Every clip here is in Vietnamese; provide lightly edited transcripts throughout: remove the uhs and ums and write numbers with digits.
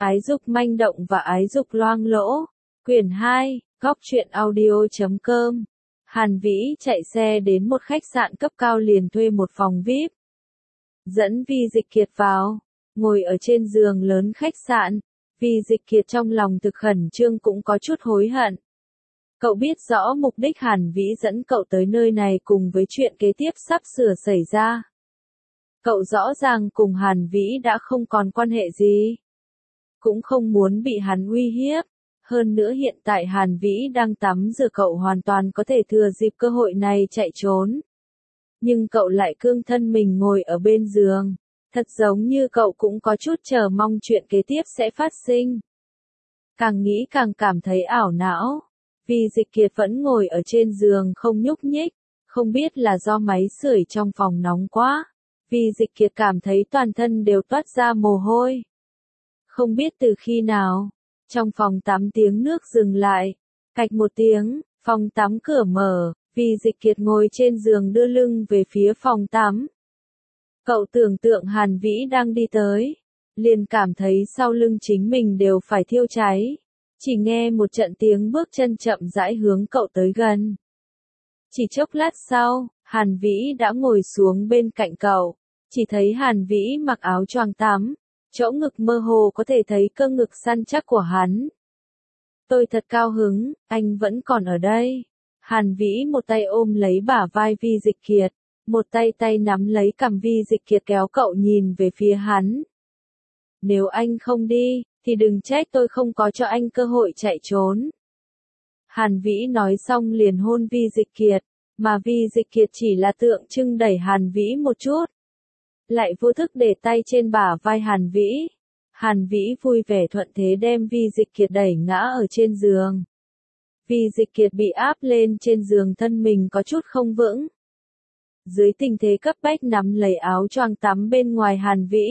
Ái dục manh động và ái dục loang lỗ. Quyển 2, Góc truyện audio.com. Hàn Vĩ chạy xe đến một khách sạn cấp cao liền thuê một phòng VIP. Dẫn Vi Dịch Kiệt vào, ngồi ở trên giường lớn khách sạn. Vi Dịch Kiệt trong lòng thực khẩn trương cũng có chút hối hận. Cậu biết rõ mục đích Hàn Vĩ dẫn cậu tới nơi này cùng với chuyện kế tiếp sắp sửa xảy ra. Cậu rõ ràng cùng Hàn Vĩ đã không còn quan hệ gì. Cũng không muốn bị hắn uy hiếp. Hơn nữa hiện tại Hàn Vĩ đang tắm rửa, cậu hoàn toàn có thể thừa dịp cơ hội này chạy trốn. Nhưng cậu lại cương thân mình ngồi ở bên giường. Thật giống như cậu cũng có chút chờ mong chuyện kế tiếp sẽ phát sinh. Càng nghĩ càng cảm thấy ảo não. Vi Dịch Kiệt vẫn ngồi ở trên giường không nhúc nhích. Không biết là do máy sưởi trong phòng nóng quá. Vi Dịch Kiệt cảm thấy toàn thân đều toát ra mồ hôi. Không biết từ khi nào, trong phòng tắm tiếng nước dừng lại. Cạch một tiếng, phòng tắm cửa mở, Vi Dịch Kiệt ngồi trên giường đưa lưng về phía phòng tắm. Cậu tưởng tượng Hàn Vĩ đang đi tới, liền cảm thấy sau lưng chính mình đều phải thiêu cháy. Chỉ nghe một trận tiếng bước chân chậm rãi hướng cậu tới gần. Chỉ chốc lát sau, Hàn Vĩ đã ngồi xuống bên cạnh cậu. Chỉ thấy Hàn Vĩ mặc áo choàng tắm, chỗ ngực mơ hồ có thể thấy cơ ngực săn chắc của hắn. Tôi thật cao hứng, anh vẫn còn ở đây. Hàn Vĩ một tay ôm lấy bả vai Vi Dịch Kiệt, một tay nắm lấy cằm Vi Dịch Kiệt kéo cậu nhìn về phía hắn. Nếu anh không đi, thì đừng trách tôi không có cho anh cơ hội chạy trốn. Hàn Vĩ nói xong liền hôn Vi Dịch Kiệt, mà Vi Dịch Kiệt chỉ là tượng trưng đẩy Hàn Vĩ một chút. Lại vô thức để tay trên bả vai Hàn Vĩ. Hàn Vĩ vui vẻ thuận thế đem Vi Dịch Kiệt đẩy ngã ở trên giường. Vi Dịch Kiệt bị áp lên trên giường, thân mình có chút không vững. Dưới tình thế cấp bách nắm lấy áo choàng tắm bên ngoài Hàn Vĩ.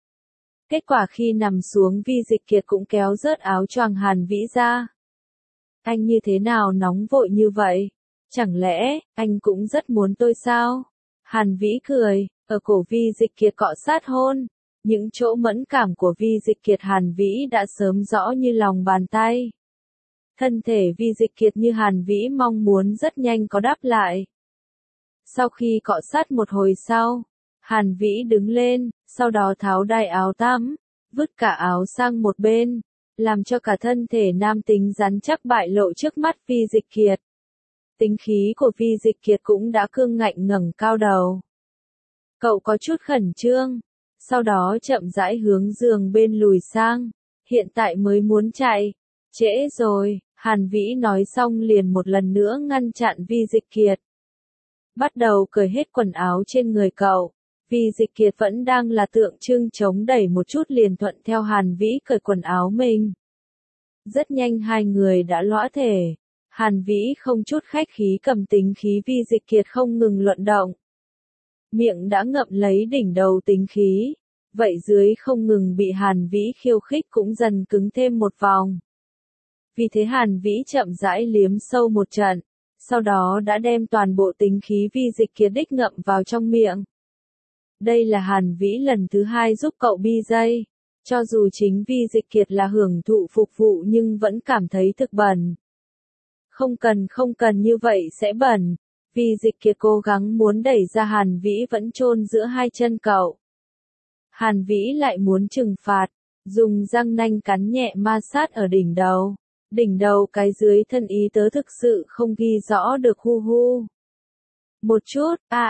Kết quả khi nằm xuống Vi Dịch Kiệt cũng kéo rớt áo choàng Hàn Vĩ ra. Anh như thế nào nóng vội như vậy? Chẳng lẽ, anh cũng rất muốn tôi sao? Hàn Vĩ cười, ở cổ Vi Dịch Kiệt cọ sát hôn. Những chỗ mẫn cảm của Vi Dịch Kiệt Hàn Vĩ đã sớm rõ như lòng bàn tay. Thân thể Vi Dịch Kiệt như Hàn Vĩ mong muốn rất nhanh có đáp lại. Sau khi cọ sát một hồi sau, Hàn Vĩ đứng lên, sau đó tháo đai áo tắm, vứt cả áo sang một bên, làm cho cả thân thể nam tính rắn chắc bại lộ trước mắt Vi Dịch Kiệt. Tính khí của Vi Dịch Kiệt cũng đã cương ngạnh ngẩng cao đầu. Cậu có chút khẩn trương, sau đó chậm rãi hướng giường bên lùi sang, hiện tại mới muốn chạy. Trễ rồi, Hàn Vĩ nói xong liền một lần nữa ngăn chặn Vi Dịch Kiệt. Bắt đầu cởi hết quần áo trên người cậu. Vi Dịch Kiệt vẫn đang là tượng trưng chống đẩy một chút liền thuận theo Hàn Vĩ cởi quần áo mình. Rất nhanh hai người đã lõa thể. Hàn Vĩ không chút khách khí cầm tính khí Vi Dịch Kiệt không ngừng luận động. Miệng đã ngậm lấy đỉnh đầu tính khí. Vậy dưới không ngừng bị Hàn Vĩ khiêu khích cũng dần cứng thêm một vòng. Vì thế Hàn Vĩ chậm rãi liếm sâu một trận. Sau đó đã đem toàn bộ tính khí Vi Dịch Kiệt đích ngậm vào trong miệng. Đây là Hàn Vĩ lần thứ hai giúp cậu bi dây. Cho dù chính Vi Dịch Kiệt là hưởng thụ phục vụ nhưng vẫn cảm thấy thực bẩn. Không cần như vậy sẽ bẩn. Vi Dịch Kiệt cố gắng muốn đẩy ra Hàn Vĩ vẫn chôn giữa hai chân cậu. Hàn Vĩ lại muốn trừng phạt, dùng răng nanh cắn nhẹ ma sát ở đỉnh đầu. Đỉnh đầu cái dưới thân ý tớ thực sự không ghi rõ được hu hu. Một chút,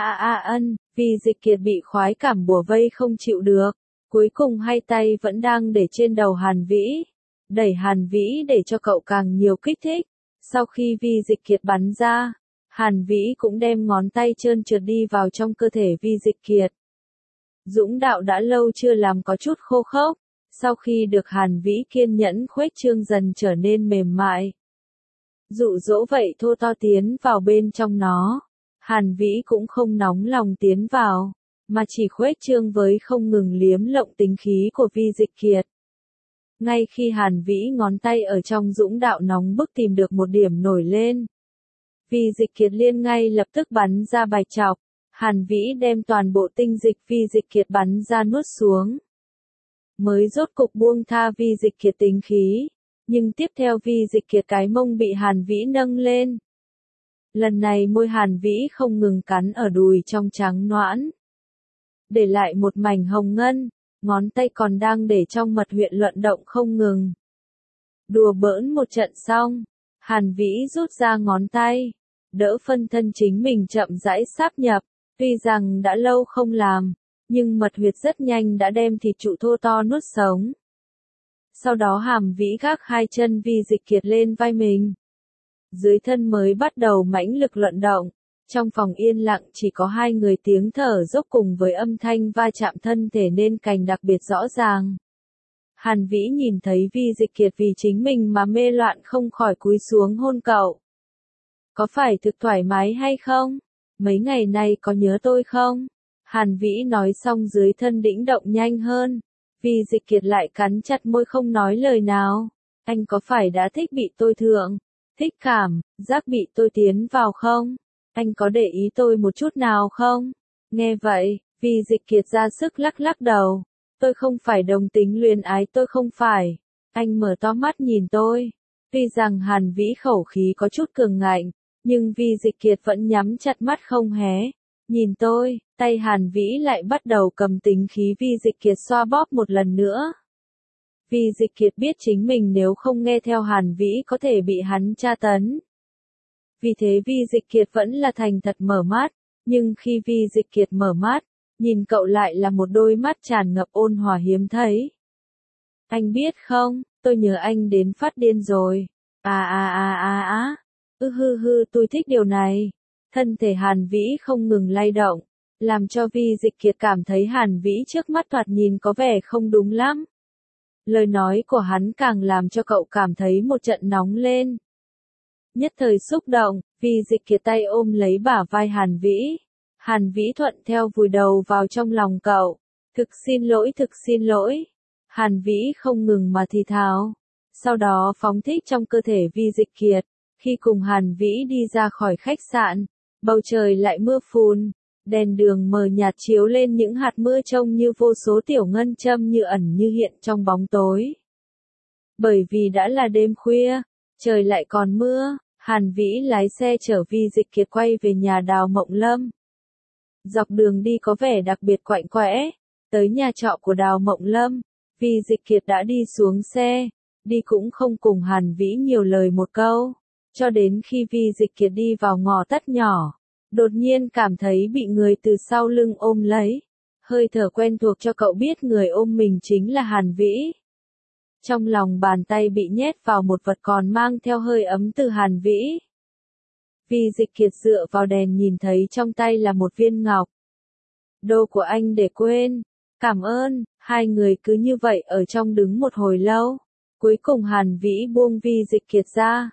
Vi Dịch Kiệt bị khoái cảm bủa vây không chịu được. Cuối cùng hai tay vẫn đang để trên đầu Hàn Vĩ. Đẩy Hàn Vĩ để cho cậu càng nhiều kích thích. Sau khi Vi Dịch Kiệt bắn ra, Hàn Vĩ cũng đem ngón tay trơn trượt đi vào trong cơ thể Vi Dịch Kiệt. Dũng đạo đã lâu chưa làm có chút khô khốc. Sau khi được Hàn Vĩ kiên nhẫn khuếch trương dần trở nên mềm mại. Dụ dỗ vậy thô to tiến vào bên trong nó. Hàn Vĩ cũng không nóng lòng tiến vào, mà chỉ khuếch trương với không ngừng liếm lộng tính khí của Vi Dịch Kiệt. Ngay khi Hàn Vĩ ngón tay ở trong dũng đạo nóng bức tìm được một điểm nổi lên, Vi Dịch Kiệt liền ngay lập tức bắn ra bạch trọc. Hàn Vĩ đem toàn bộ tinh dịch Vi Dịch Kiệt bắn ra nuốt xuống. mới rốt cục buông tha Vi Dịch Kiệt tính khí, nhưng tiếp theo Vi Dịch Kiệt cái mông bị Hàn Vĩ nâng lên. Lần này môi Hàn Vĩ không ngừng cắn ở đùi trong trắng noãn, để lại một mảnh hồng ngân, ngón tay còn đang để trong mật huyệt luận động không ngừng. Đùa bỡn một trận xong, Hàn Vĩ rút ra ngón tay, đỡ phân thân chính mình chậm rãi sáp nhập, tuy rằng đã lâu không làm, nhưng mật huyệt rất nhanh đã đem thịt trụ thô to nuốt sống. Sau đó Hàn Vĩ gác hai chân Vi Dịch Kiệt lên vai mình. Dưới thân mới bắt đầu mãnh lực luận động, trong phòng yên lặng chỉ có hai người tiếng thở dốc cùng với âm thanh va chạm thân thể nên cảnh đặc biệt rõ ràng. Hàn Vĩ nhìn thấy Vi Dịch Kiệt vì chính mình mà mê loạn không khỏi cúi xuống hôn cậu. Có phải thực thoải mái hay không? Mấy ngày nay có nhớ tôi không? Hàn Vĩ nói xong dưới thân đĩnh động nhanh hơn. Vi Dịch Kiệt lại cắn chặt môi không nói lời nào. Anh có phải đã thích bị tôi thượng? Thích cảm, giác bị tôi tiến vào không? Anh có để ý tôi một chút nào không? Nghe vậy, Vi Dịch Kiệt ra sức lắc lắc đầu. Tôi không phải đồng tính luyến ái, tôi không phải. Anh mở to mắt nhìn tôi. Tuy rằng Hàn Vĩ khẩu khí có chút cường ngạnh, nhưng Vi Dịch Kiệt vẫn nhắm chặt mắt không hé. Nhìn tôi, tay Hàn Vĩ lại bắt đầu cầm tính khí Vi Dịch Kiệt xoa bóp một lần nữa. Vi Dịch Kiệt biết chính mình nếu không nghe theo Hàn Vĩ có thể bị hắn tra tấn. Vì thế Vi Dịch Kiệt vẫn là thành thật mở mắt, nhưng khi Vi Dịch Kiệt mở mắt, nhìn cậu lại là một đôi mắt tràn ngập ôn hòa hiếm thấy. Anh biết không, tôi nhớ anh đến phát điên rồi. Tôi thích điều này. Thân thể Hàn Vĩ không ngừng lay động, làm cho Vi Dịch Kiệt cảm thấy Hàn Vĩ trước mắt thoạt nhìn có vẻ không đúng lắm. Lời nói của hắn càng làm cho cậu cảm thấy một trận nóng lên. Nhất thời xúc động, Vi Dịch Kiệt tay ôm lấy bả vai Hàn Vĩ. Hàn Vĩ thuận theo vùi đầu vào trong lòng cậu. Thực xin lỗi. Hàn Vĩ không ngừng mà thì thào. Sau đó phóng thích trong cơ thể Vi Dịch Kiệt. Khi cùng Hàn Vĩ đi ra khỏi khách sạn, bầu trời lại mưa phùn. Đèn đường mờ nhạt chiếu lên những hạt mưa trông như vô số tiểu ngân châm như ẩn như hiện trong bóng tối. Bởi vì đã là đêm khuya, trời lại còn mưa, Hàn Vĩ lái xe chở Vi Dịch Kiệt quay về nhà Đào Mộng Lâm. Dọc đường đi có vẻ đặc biệt quạnh quẽ, tới nhà trọ của Đào Mộng Lâm, Vi Dịch Kiệt đã đi xuống xe, đi cũng không cùng Hàn Vĩ nhiều lời một câu, cho đến khi Vi Dịch Kiệt đi vào ngõ tắt nhỏ. Đột nhiên cảm thấy bị người từ sau lưng ôm lấy. Hơi thở quen thuộc cho cậu biết người ôm mình chính là Hàn Vĩ. Trong lòng bàn tay bị nhét vào một vật còn mang theo hơi ấm từ Hàn Vĩ. Vi Dịch Kiệt dựa vào đèn nhìn thấy trong tay là một viên ngọc. Đồ của anh để quên. Cảm ơn. Hai người cứ như vậy ở trong đứng một hồi lâu. Cuối cùng Hàn Vĩ buông Vi Dịch Kiệt ra.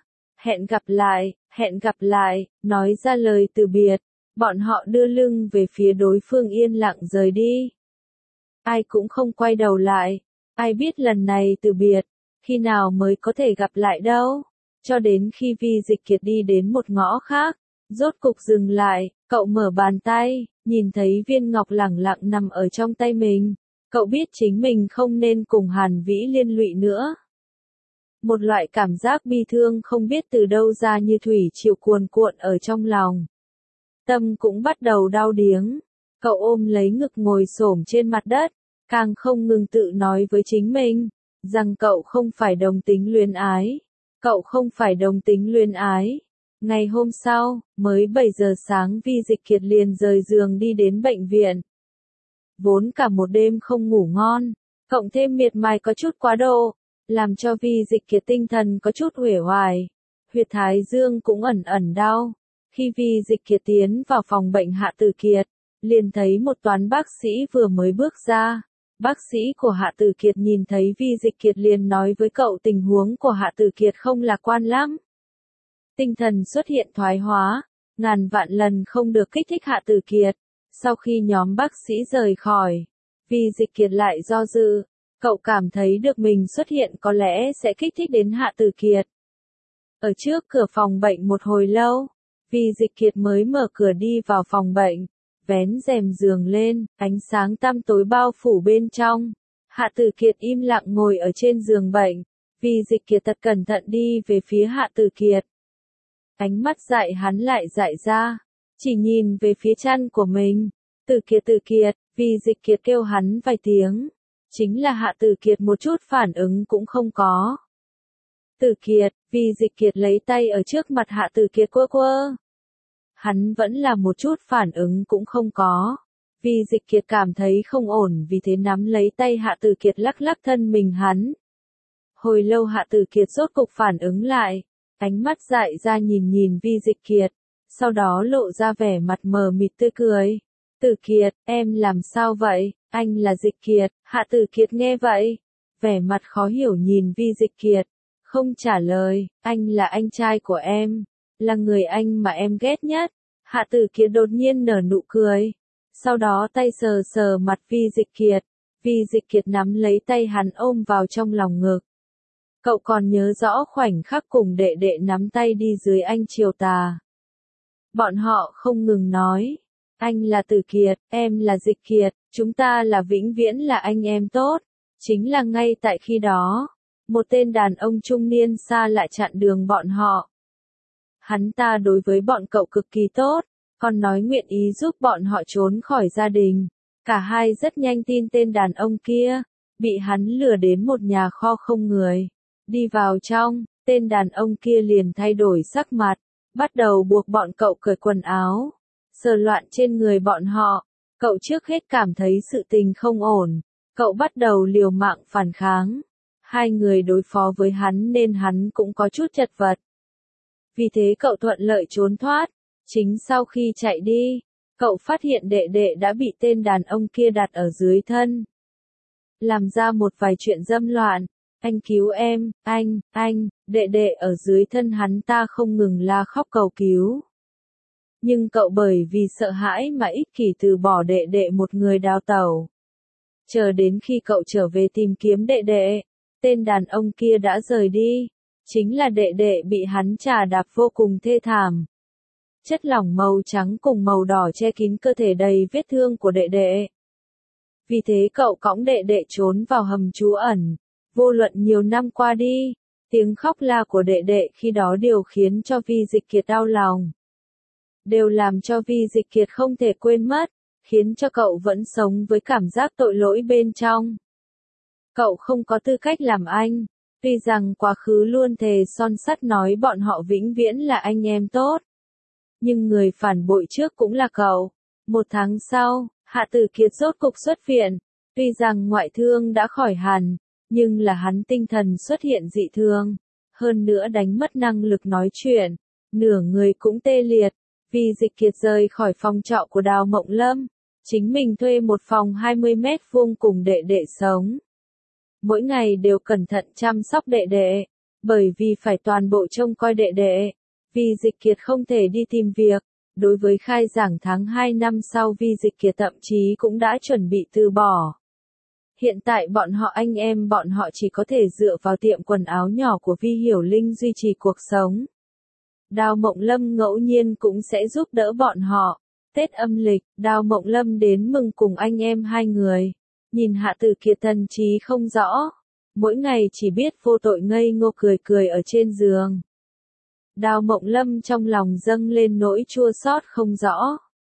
Hẹn gặp lại, nói ra lời từ biệt. Bọn họ đưa lưng về phía đối phương yên lặng rời đi. Ai cũng không quay đầu lại. Ai biết lần này từ biệt, khi nào mới có thể gặp lại đâu. Cho đến khi Vi Dịch Kiệt đi đến một ngõ khác, rốt cục dừng lại, cậu mở bàn tay, nhìn thấy viên ngọc lẳng lặng nằm ở trong tay mình. Cậu biết chính mình không nên cùng Hàn Vĩ liên lụy nữa. Một loại cảm giác bi thương không biết từ đâu ra như thủy triều cuồn cuộn ở trong lòng. Tâm cũng bắt đầu đau điếng. Cậu ôm lấy ngực ngồi xổm trên mặt đất, càng không ngừng tự nói với chính mình, rằng cậu không phải đồng tính luyến ái. Cậu không phải đồng tính luyến ái. Ngày hôm sau, mới 7 giờ sáng Vi Dịch Kiệt liền rời giường đi đến bệnh viện. Vốn cả một đêm không ngủ ngon, cộng thêm miệt mài có chút quá độ, làm cho Vi Dịch Kiệt tinh thần có chút uể oải. Huyệt thái dương cũng ẩn ẩn đau. Khi Vi Dịch Kiệt tiến vào phòng bệnh Hạ Tử Kiệt, liền thấy một toán bác sĩ vừa mới bước ra. Bác sĩ của Hạ Tử Kiệt nhìn thấy Vi Dịch Kiệt liền nói với cậu tình huống của Hạ Tử Kiệt không lạc quan lắm. Tinh thần xuất hiện thoái hóa, ngàn vạn lần không được kích thích Hạ Tử Kiệt. Sau khi nhóm bác sĩ rời khỏi, Vi Dịch Kiệt lại do dự, cậu cảm thấy được mình xuất hiện có lẽ sẽ kích thích đến Hạ Tử Kiệt. Ở trước cửa phòng bệnh một hồi lâu, Vi Dịch Kiệt mới mở cửa đi vào phòng bệnh, vén rèm giường lên, ánh sáng tăm tối bao phủ bên trong. Hạ Tử Kiệt im lặng ngồi ở trên giường bệnh, Vi Dịch Kiệt thật cẩn thận đi về phía Hạ Tử Kiệt. Ánh mắt dại hắn lại dại ra, chỉ nhìn về phía chân của mình. Tử Kiệt, Vi Dịch Kiệt kêu hắn vài tiếng. Chính là Hạ Tử Kiệt một chút phản ứng cũng không có. Tử Kiệt, Vi Dịch Kiệt lấy tay ở trước mặt Hạ Tử Kiệt quơ quơ. Hắn vẫn là một chút phản ứng cũng không có. Vi Dịch Kiệt cảm thấy không ổn vì thế nắm lấy tay Hạ Tử Kiệt lắc lắc thân mình hắn. Hồi lâu Hạ Tử Kiệt rốt cục phản ứng lại, ánh mắt dại ra nhìn Vi Dịch Kiệt, sau đó lộ ra vẻ mặt mờ mịt tươi cười. Tử Kiệt, em làm sao vậy, anh là Dịch Kiệt. Hạ Tử Kiệt nghe vậy, vẻ mặt khó hiểu nhìn Vi Dịch Kiệt, không trả lời. Anh là anh trai của em, là người anh mà em ghét nhất. Hạ Tử Kiệt đột nhiên nở nụ cười, sau đó tay sờ sờ mặt Vi Dịch Kiệt. Vi Dịch Kiệt nắm lấy tay hắn ôm vào trong lòng ngực. Cậu còn nhớ rõ khoảnh khắc cùng đệ đệ nắm tay đi dưới ánh chiều tà. Bọn họ không ngừng nói, anh là Tử Kiệt, em là Dịch Kiệt, chúng ta là vĩnh viễn là anh em tốt. Chính là ngay tại khi đó, một tên đàn ông trung niên xa lạ chặn đường bọn họ. Hắn ta đối với bọn cậu cực kỳ tốt, còn nói nguyện ý giúp bọn họ trốn khỏi gia đình. Cả hai rất nhanh tin tên đàn ông kia, bị hắn lừa đến một nhà kho không người. Đi vào trong, tên đàn ông kia liền thay đổi sắc mặt, bắt đầu buộc bọn cậu cởi quần áo, sờ loạn trên người bọn họ. Cậu trước hết cảm thấy sự tình không ổn, cậu bắt đầu liều mạng phản kháng. Hai người đối phó với hắn nên hắn cũng có chút chật vật. Vì thế cậu thuận lợi trốn thoát. Chính sau khi chạy đi, cậu phát hiện đệ đệ đã bị tên đàn ông kia đặt ở dưới thân. Làm ra một vài chuyện dâm loạn. Anh cứu em, anh, đệ đệ ở dưới thân hắn ta không ngừng la khóc cầu cứu. Nhưng cậu bởi vì sợ hãi mà ích kỷ từ bỏ đệ đệ một người đào tẩu. Chờ đến khi cậu trở về tìm kiếm đệ đệ, tên đàn ông kia đã rời đi. Chính là đệ đệ bị hắn chà đạp vô cùng thê thảm. Chất lỏng màu trắng cùng màu đỏ che kín cơ thể đầy vết thương của đệ đệ. Vì thế cậu cõng đệ đệ trốn vào hầm trú ẩn. Vô luận nhiều năm qua đi, tiếng khóc la của đệ đệ khi đó đều khiến cho Vi Dịch Kiệt đau lòng. Đều làm cho Vi Dịch Kiệt không thể quên mất, khiến cho cậu vẫn sống với cảm giác tội lỗi bên trong. Cậu không có tư cách làm anh, tuy rằng quá khứ luôn thề son sắt nói bọn họ vĩnh viễn là anh em tốt. Nhưng người phản bội trước cũng là cậu. Một tháng sau, Hạ Tử Kiệt rốt cục xuất viện, tuy rằng ngoại thương đã khỏi hẳn, nhưng là hắn tinh thần xuất hiện dị thường, hơn nữa đánh mất năng lực nói chuyện, nửa người cũng tê liệt. Vi Dịch Kiệt rời khỏi phòng trọ của Đào Mộng Lâm, chính mình thuê một phòng 20 mét vuông cùng đệ đệ sống. Mỗi ngày đều cẩn thận chăm sóc đệ đệ, bởi vì phải toàn bộ trông coi đệ đệ. Vi Dịch Kiệt không thể đi tìm việc, đối với khai giảng tháng 2 năm sau Vi Dịch Kiệt thậm chí cũng đã chuẩn bị từ bỏ. Hiện tại bọn họ anh em bọn họ chỉ có thể dựa vào tiệm quần áo nhỏ của Vi Hiểu Linh duy trì cuộc sống. Đào Mộng Lâm ngẫu nhiên cũng sẽ giúp đỡ bọn họ. Tết âm lịch, Đào Mộng Lâm đến mừng cùng anh em hai người. Nhìn Hạ Tử Kiệt thần trí không rõ, mỗi ngày chỉ biết vô tội ngây ngô cười ở trên giường. Đào Mộng Lâm trong lòng dâng lên nỗi chua xót không rõ.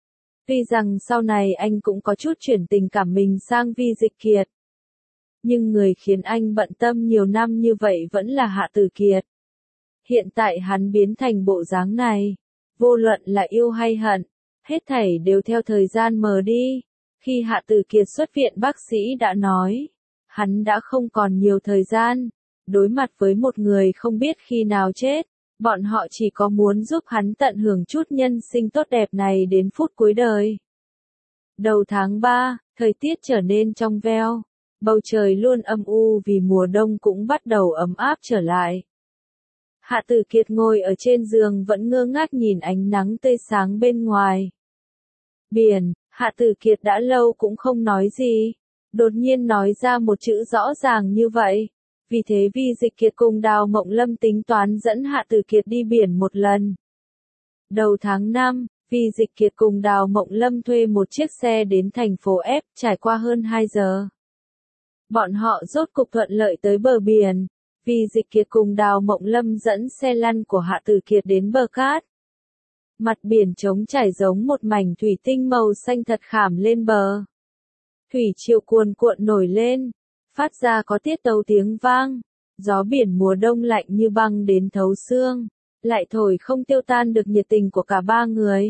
Tuy rằng sau này anh cũng có chút chuyển tình cảm mình sang Vi Dịch Kiệt. Nhưng người khiến anh bận tâm nhiều năm như vậy vẫn là Hạ Tử Kiệt. Hiện tại hắn biến thành bộ dáng này. Vô luận là yêu hay hận, hết thảy đều theo thời gian mờ đi. Khi Hạ Tử Kiệt xuất viện bác sĩ đã nói, hắn đã không còn nhiều thời gian. Đối mặt với một người không biết khi nào chết, bọn họ chỉ có muốn giúp hắn tận hưởng chút nhân sinh tốt đẹp này đến phút cuối đời. Đầu tháng 3, thời tiết trở nên trong veo. Bầu trời luôn âm u vì mùa đông cũng bắt đầu ấm áp trở lại. Hạ Tử Kiệt ngồi ở trên giường vẫn ngơ ngác nhìn ánh nắng tươi sáng bên ngoài. Biển, Hạ Tử Kiệt đã lâu cũng không nói gì. Đột nhiên nói ra một chữ rõ ràng như vậy. Vì thế Vi Dịch Kiệt cùng Đào Mộng Lâm tính toán dẫn Hạ Tử Kiệt đi biển một lần. Đầu tháng 5, Vi Dịch Kiệt cùng Đào Mộng Lâm thuê một chiếc xe đến thành phố F, trải qua hơn 2 giờ. Bọn họ rốt cục thuận lợi tới bờ biển. Vi Dịch Kiệt cùng Đào Mộng Lâm dẫn xe lăn của Hạ Tử Kiệt đến bờ cát. Mặt biển trống trải giống một mảnh thủy tinh màu xanh thật khảm lên bờ. Thủy triều cuồn cuộn nổi lên, phát ra có tiết tấu tiếng vang. Gió biển mùa đông lạnh như băng đến thấu xương, lại thổi không tiêu tan được nhiệt tình của cả ba người.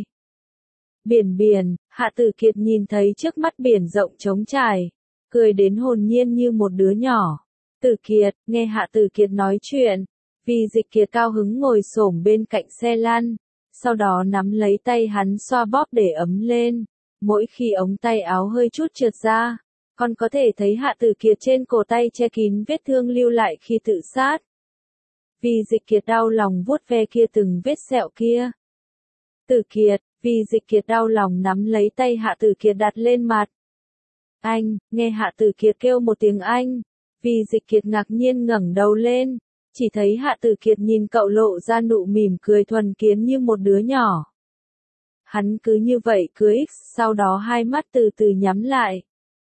Biển, Hạ Tử Kiệt nhìn thấy trước mắt biển rộng trống trải, cười đến hồn nhiên như một đứa nhỏ. Tử Kiệt, nghe Hạ Tử Kiệt nói chuyện, Vi Dịch Kiệt cao hứng ngồi xổm bên cạnh xe lăn, sau đó nắm lấy tay hắn xoa bóp để ấm lên. Mỗi khi ống tay áo hơi chút trượt ra, còn có thể thấy Hạ Tử Kiệt trên cổ tay che kín vết thương lưu lại khi tự sát. Vi Dịch Kiệt đau lòng vuốt ve kia từng vết sẹo kia. Tử Kiệt, Vi Dịch Kiệt đau lòng nắm lấy tay Hạ Tử Kiệt đặt lên mặt. Anh, nghe Hạ Tử Kiệt kêu một tiếng anh. Vi Dịch Kiệt ngạc nhiên ngẩng đầu lên, chỉ thấy Hạ Tử Kiệt nhìn cậu lộ ra nụ mỉm cười thuần kiến như một đứa nhỏ. Hắn cứ như vậy cười sau đó hai mắt từ từ nhắm lại.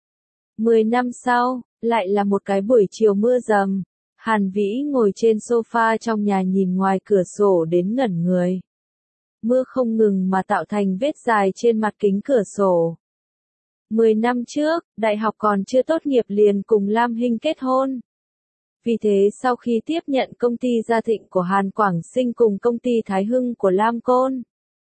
10 năm sau, lại là một cái buổi chiều mưa rầm. Hàn Vĩ ngồi trên sofa trong nhà nhìn ngoài cửa sổ đến ngẩn người. Mưa không ngừng mà tạo thành vết dài trên mặt kính cửa sổ. 10 năm trước, đại học còn chưa tốt nghiệp liền cùng Lam Hinh kết hôn. Vì thế sau khi tiếp nhận công ty Gia Thịnh của Hàn Quảng Sinh cùng công ty Thái Hưng của Lam Côn,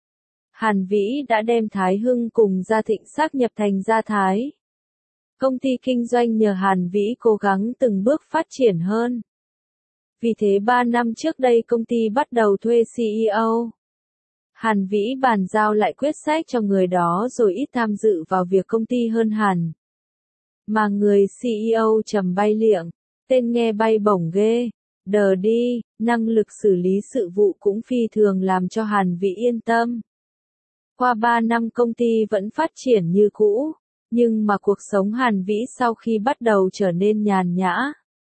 Hàn Vĩ đã đem Thái Hưng cùng Gia Thịnh sáp nhập thành Gia Thái. Công ty kinh doanh nhờ Hàn Vĩ cố gắng từng bước phát triển hơn. Vì thế 3 năm trước đây công ty bắt đầu thuê CEO. Hàn Vĩ bàn giao lại quyết sách cho người đó rồi ít tham dự vào việc công ty hơn hẳn. Mà người CEO Trầm Bay Liệng, tên nghe bay bổng ghê, đờ đi, năng lực xử lý sự vụ cũng phi thường làm cho Hàn Vĩ yên tâm. Qua 3 năm công ty vẫn phát triển như cũ, nhưng mà cuộc sống Hàn Vĩ sau khi bắt đầu trở nên nhàn nhã.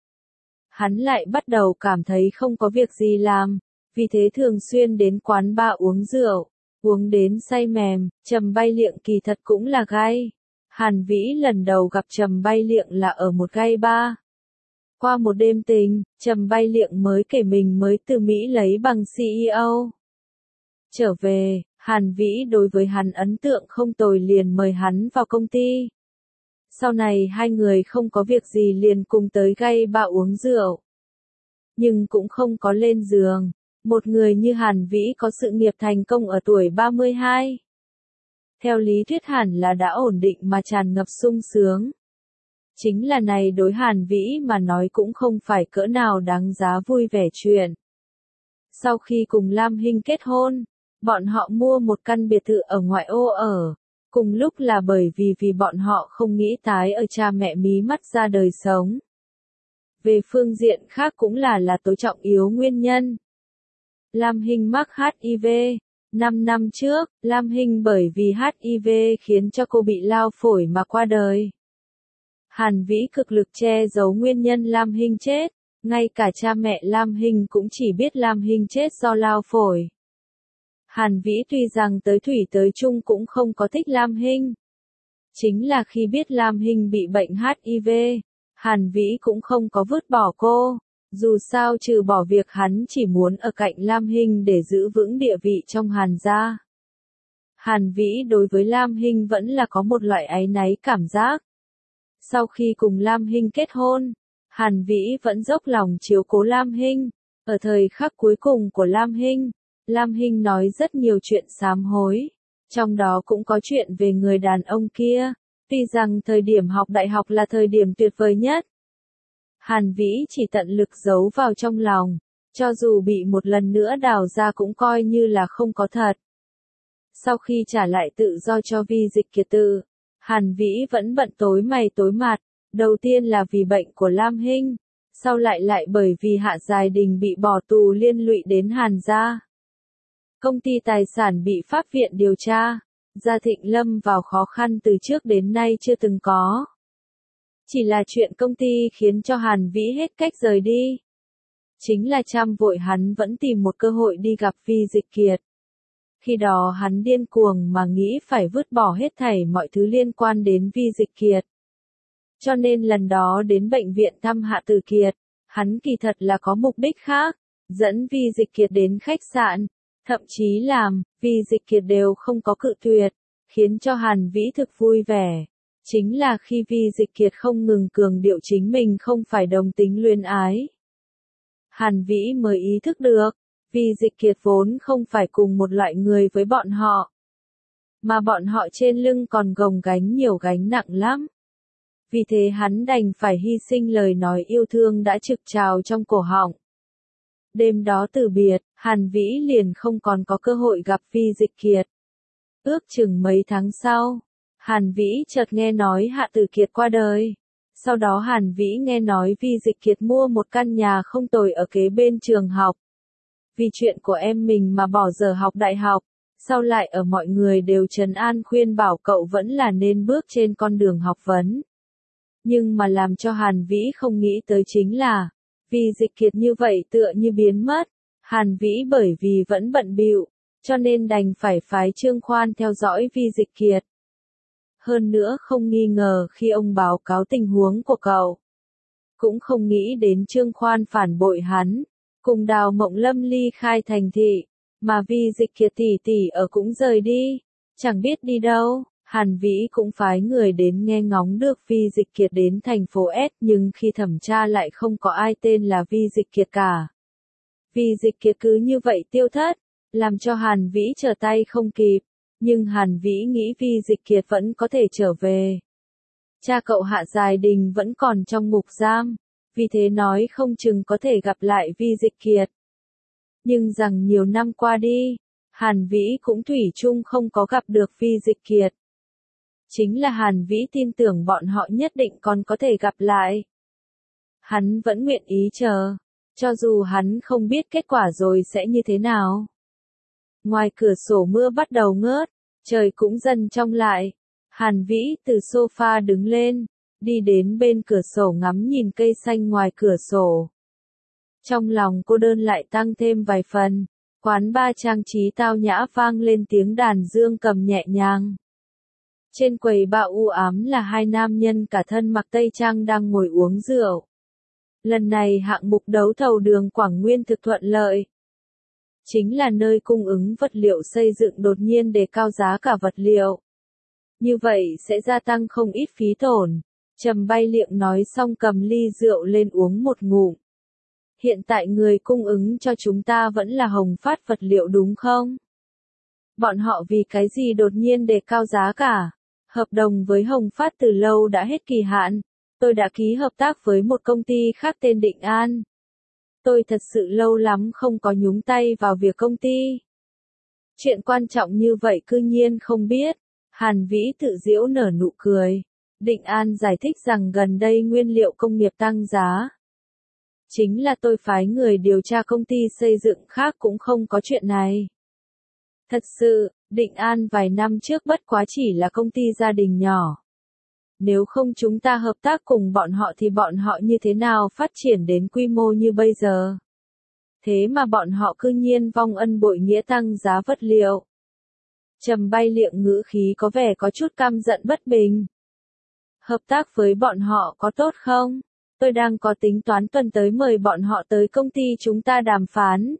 Hắn lại bắt đầu cảm thấy không có việc gì làm, vì thế thường xuyên đến quán bar uống rượu, uống đến say mềm. Trầm Bay Liệng kỳ thật cũng là gay. Hàn Vĩ lần đầu gặp Trầm Bay Liệng là ở một gay bar. Qua một đêm tình, Trầm Bay Liệng mới kể mình mới từ Mỹ lấy bằng CEO. Trở về, Hàn Vĩ đối với hắn ấn tượng không tồi liền mời hắn vào công ty. Sau này hai người không có việc gì liền cùng tới gay bar uống rượu. Nhưng cũng không có lên giường. Một người như Hàn Vĩ có sự nghiệp thành công ở tuổi 32. Theo lý thuyết hẳn là đã ổn định mà tràn ngập sung sướng. Chính là này đối Hàn Vĩ mà nói cũng không phải cỡ nào đáng giá vui vẻ chuyện. Sau khi cùng Lam Hinh kết hôn, bọn họ mua một căn biệt thự ở ngoại ô ở. Cùng lúc là bởi vì bọn họ không nghĩ tái ở cha mẹ mí mắt ra đời sống. Về phương diện khác cũng là tối trọng yếu nguyên nhân. Lam Hinh mắc HIV. 5 năm trước, Lam Hinh bởi vì HIV khiến cho cô bị lao phổi mà qua đời. Hàn Vĩ cực lực che giấu nguyên nhân Lam Hinh chết, ngay cả cha mẹ Lam Hinh cũng chỉ biết Lam Hinh chết do lao phổi. Hàn Vĩ tuy rằng tới thủy tới chung cũng không có thích Lam Hinh. Chính là khi biết Lam Hinh bị bệnh HIV, Hàn Vĩ cũng không có vứt bỏ cô. Dù sao trừ bỏ việc hắn chỉ muốn ở cạnh Lam Hinh để giữ vững địa vị trong Hàn gia. Hàn Vĩ đối với Lam Hinh vẫn là có một loại áy náy cảm giác. Sau khi cùng Lam Hinh kết hôn, Hàn Vĩ vẫn dốc lòng chiếu cố Lam Hinh. Ở thời khắc cuối cùng của Lam Hinh nói rất nhiều chuyện sám hối. Trong đó cũng có chuyện về người đàn ông kia. Tuy rằng thời điểm học đại học là thời điểm tuyệt vời nhất. Hàn Vĩ chỉ tận lực giấu vào trong lòng, cho dù bị một lần nữa đào ra cũng coi như là không có thật. Sau khi trả lại tự do cho Vi Dịch Kiệt tự, Hàn Vĩ vẫn bận tối mày tối mặt, đầu tiên là vì bệnh của Lam Hinh, sau lại bởi vì Hạ Dài Đình bị bỏ tù liên lụy đến Hàn gia. Công ty tài sản bị pháp viện điều tra, Gia Thịnh lâm vào khó khăn từ trước đến nay chưa từng có. Chỉ là chuyện công ty khiến cho Hàn Vĩ hết cách rời đi. Chính là trăm vội hắn vẫn tìm một cơ hội đi gặp Vi Dịch Kiệt. Khi đó hắn điên cuồng mà nghĩ phải vứt bỏ hết thảy mọi thứ liên quan đến Vi Dịch Kiệt. Cho nên lần đó đến bệnh viện thăm Hạ Tử Kiệt, hắn kỳ thật là có mục đích khác, dẫn Vi Dịch Kiệt đến khách sạn, thậm chí làm, Vi Dịch Kiệt đều không có cự tuyệt, khiến cho Hàn Vĩ thực vui vẻ. Chính là khi Vi Dịch Kiệt không ngừng cường điệu chính mình không phải đồng tính luyến ái. Hàn Vĩ mới ý thức được, Vi Dịch Kiệt vốn không phải cùng một loại người với bọn họ. Mà bọn họ trên lưng còn gồng gánh nhiều gánh nặng lắm. Vì thế hắn đành phải hy sinh lời nói yêu thương đã trực trào trong cổ họng. Đêm đó từ biệt, Hàn Vĩ liền không còn có cơ hội gặp Vi Dịch Kiệt. Ước chừng mấy tháng sau, Hàn Vĩ chợt nghe nói Hạ Tử Kiệt qua đời. Sau đó Hàn Vĩ nghe nói Vi Dịch Kiệt mua một căn nhà không tồi ở kế bên trường học. Vì chuyện của em mình mà bỏ giờ học đại học, sau lại ở mọi người đều trấn an khuyên bảo cậu vẫn là nên bước trên con đường học vấn. Nhưng mà làm cho Hàn Vĩ không nghĩ tới chính là, Vi Dịch Kiệt như vậy tựa như biến mất. Hàn Vĩ bởi vì vẫn bận bịu, cho nên đành phải phái Trương Khoan theo dõi Vi Dịch Kiệt. Hơn nữa không nghi ngờ khi ông báo cáo tình huống của cậu. Cũng không nghĩ đến Trương Khoan phản bội hắn, cùng Đào Mộng Lâm ly khai thành thị, mà Vi Dịch Kiệt tỷ tỷ ở cũng rời đi, chẳng biết đi đâu. Hàn Vĩ cũng phái người đến nghe ngóng được Vi Dịch Kiệt đến thành phố S, nhưng khi thẩm tra lại không có ai tên là Vi Dịch Kiệt cả. Vi Dịch Kiệt cứ như vậy tiêu thất, làm cho Hàn Vĩ trở tay không kịp, nhưng Hàn Vĩ nghĩ Vi Dịch Kiệt vẫn có thể trở về. Cha cậu Hạ Dài Đình vẫn còn trong ngục giam, vì thế nói không chừng có thể gặp lại Vi Dịch Kiệt. Nhưng rằng nhiều năm qua đi, Hàn Vĩ cũng thủy chung không có gặp được Vi Dịch Kiệt. Chính là Hàn Vĩ tin tưởng bọn họ nhất định còn có thể gặp lại. Hắn vẫn nguyện ý chờ, cho dù hắn không biết kết quả rồi sẽ như thế nào. Ngoài cửa sổ mưa bắt đầu ngớt, trời cũng dần trong lại. Hàn Vĩ từ sofa đứng lên, đi đến bên cửa sổ ngắm nhìn cây xanh ngoài cửa sổ. Trong lòng cô đơn lại tăng thêm vài phần, quán bar trang trí tao nhã vang lên tiếng đàn dương cầm nhẹ nhàng. Trên quầy bar u ám là hai nam nhân cả thân mặc tây trang đang ngồi uống rượu. Lần này hạng mục đấu thầu đường Quảng Nguyên thực thuận lợi. Chính là nơi cung ứng vật liệu xây dựng đột nhiên đề cao giá cả vật liệu. Như vậy sẽ gia tăng không ít phí tổn. Trầm Bay Liệng nói xong cầm ly rượu lên uống một ngụm. Hiện tại người cung ứng cho chúng ta vẫn là Hồng Phát vật liệu đúng không? Bọn họ vì cái gì đột nhiên đề cao giá cả? Hợp đồng với Hồng Phát từ lâu đã hết kỳ hạn. Tôi đã ký hợp tác với một công ty khác tên Định An. Tôi thật sự lâu lắm không có nhúng tay vào việc công ty. Chuyện quan trọng như vậy cư nhiên không biết. Hàn Vĩ tự giễu nở nụ cười. Định An giải thích rằng gần đây nguyên liệu công nghiệp tăng giá. Chính là tôi phái người điều tra công ty xây dựng khác cũng không có chuyện này. Thật sự, Định An vài năm trước bất quá chỉ là công ty gia đình nhỏ. Nếu không chúng ta hợp tác cùng bọn họ thì bọn họ như thế nào phát triển đến quy mô như bây giờ? Thế mà bọn họ cư nhiên vong ân bội nghĩa tăng giá vật liệu. Trầm Bay Liệng ngữ khí có vẻ có chút căm giận bất bình. Hợp tác với bọn họ có tốt không? Tôi đang có tính toán tuần tới mời bọn họ tới công ty chúng ta đàm phán.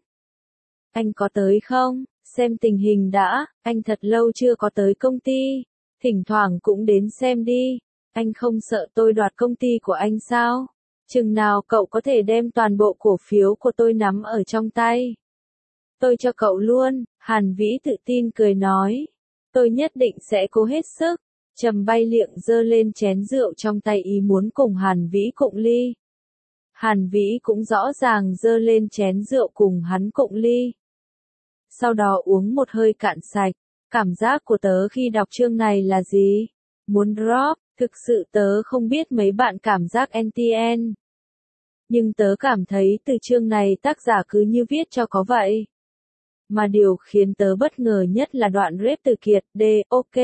Anh có tới không? Xem tình hình đã, anh thật lâu chưa có tới công ty. Thỉnh thoảng cũng đến xem đi. Anh không sợ tôi đoạt công ty của anh sao? Chừng nào cậu có thể đem toàn bộ cổ phiếu của tôi nắm ở trong tay? Tôi cho cậu luôn, Hàn Vĩ tự tin cười nói. Tôi nhất định sẽ cố hết sức. Trầm Bay Liệng giơ lên chén rượu trong tay ý muốn cùng Hàn Vĩ cụng ly. Hàn Vĩ cũng rõ ràng giơ lên chén rượu cùng hắn cụng ly. Sau đó uống một hơi cạn sạch. Cảm giác của tớ khi đọc chương này là gì? Muốn drop, thực sự tớ không biết mấy bạn cảm giác NTN. Nhưng tớ cảm thấy từ chương này tác giả cứ như viết cho có vậy. Mà điều khiến tớ bất ngờ nhất là đoạn rap từ Kiệt, ok.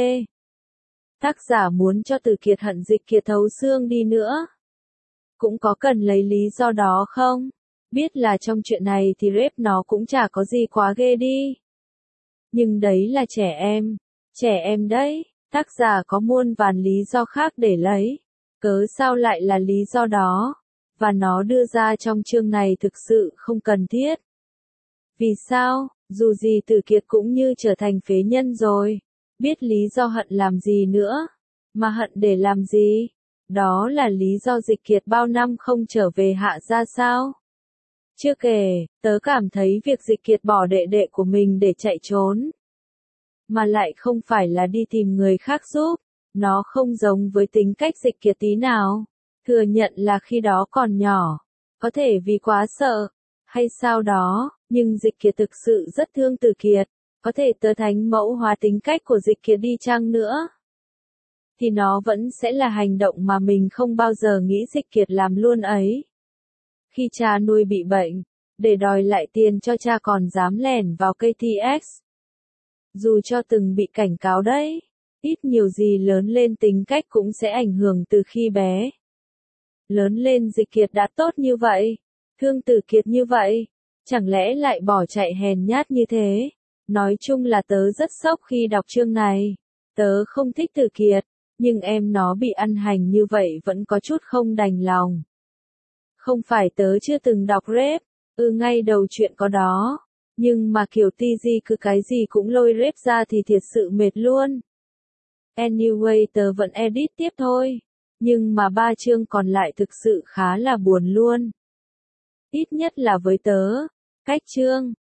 Tác giả muốn cho Từ Kiệt hận Dịch Kiệt thấu xương đi nữa. Cũng có cần lấy lý do đó không? Biết là trong chuyện này thì rap nó cũng chả có gì quá ghê đi. Nhưng đấy là trẻ em đấy, tác giả có muôn vàn lý do khác để lấy. Cớ sao lại là lý do đó? Và nó đưa ra trong chương này thực sự không cần thiết. Vì sao? Dù gì Tử Kiệt cũng như trở thành phế nhân rồi. Biết lý do hận làm gì nữa? Mà hận để làm gì? Đó là lý do Dịch Kiệt bao năm không trở về Hạ gia sao? Chưa kể, tớ cảm thấy việc Dịch Kiệt bỏ đệ đệ của mình để chạy trốn, mà lại không phải là đi tìm người khác giúp, nó không giống với tính cách Dịch Kiệt tí nào. Thừa nhận là khi đó còn nhỏ, có thể vì quá sợ, hay sao đó, nhưng Dịch Kiệt thực sự rất thương Tử Kiệt, có thể tớ thánh mẫu hóa tính cách của Dịch Kiệt đi chăng nữa, thì nó vẫn sẽ là hành động mà mình không bao giờ nghĩ Dịch Kiệt làm luôn ấy. Khi cha nuôi bị bệnh, để đòi lại tiền cho cha còn dám lẻn vào KTX. Dù cho từng bị cảnh cáo đấy, ít nhiều gì lớn lên tính cách cũng sẽ ảnh hưởng từ khi bé. Lớn lên Dịch Kiệt đã tốt như vậy, thương Tử Kiệt như vậy, chẳng lẽ lại bỏ chạy hèn nhát như thế? Nói chung là tớ rất sốc khi đọc chương này. Tớ không thích Tử Kiệt, nhưng em nó bị ăn hành như vậy vẫn có chút không đành lòng. Không phải tớ chưa từng đọc rep, ngay đầu chuyện có đó, nhưng mà kiểu TG cứ cái gì cũng lôi rep ra thì thiệt sự mệt luôn. Anyway tớ vẫn edit tiếp thôi, nhưng mà 3 chương còn lại thực sự khá là buồn luôn. Ít nhất là với tớ, cách chương.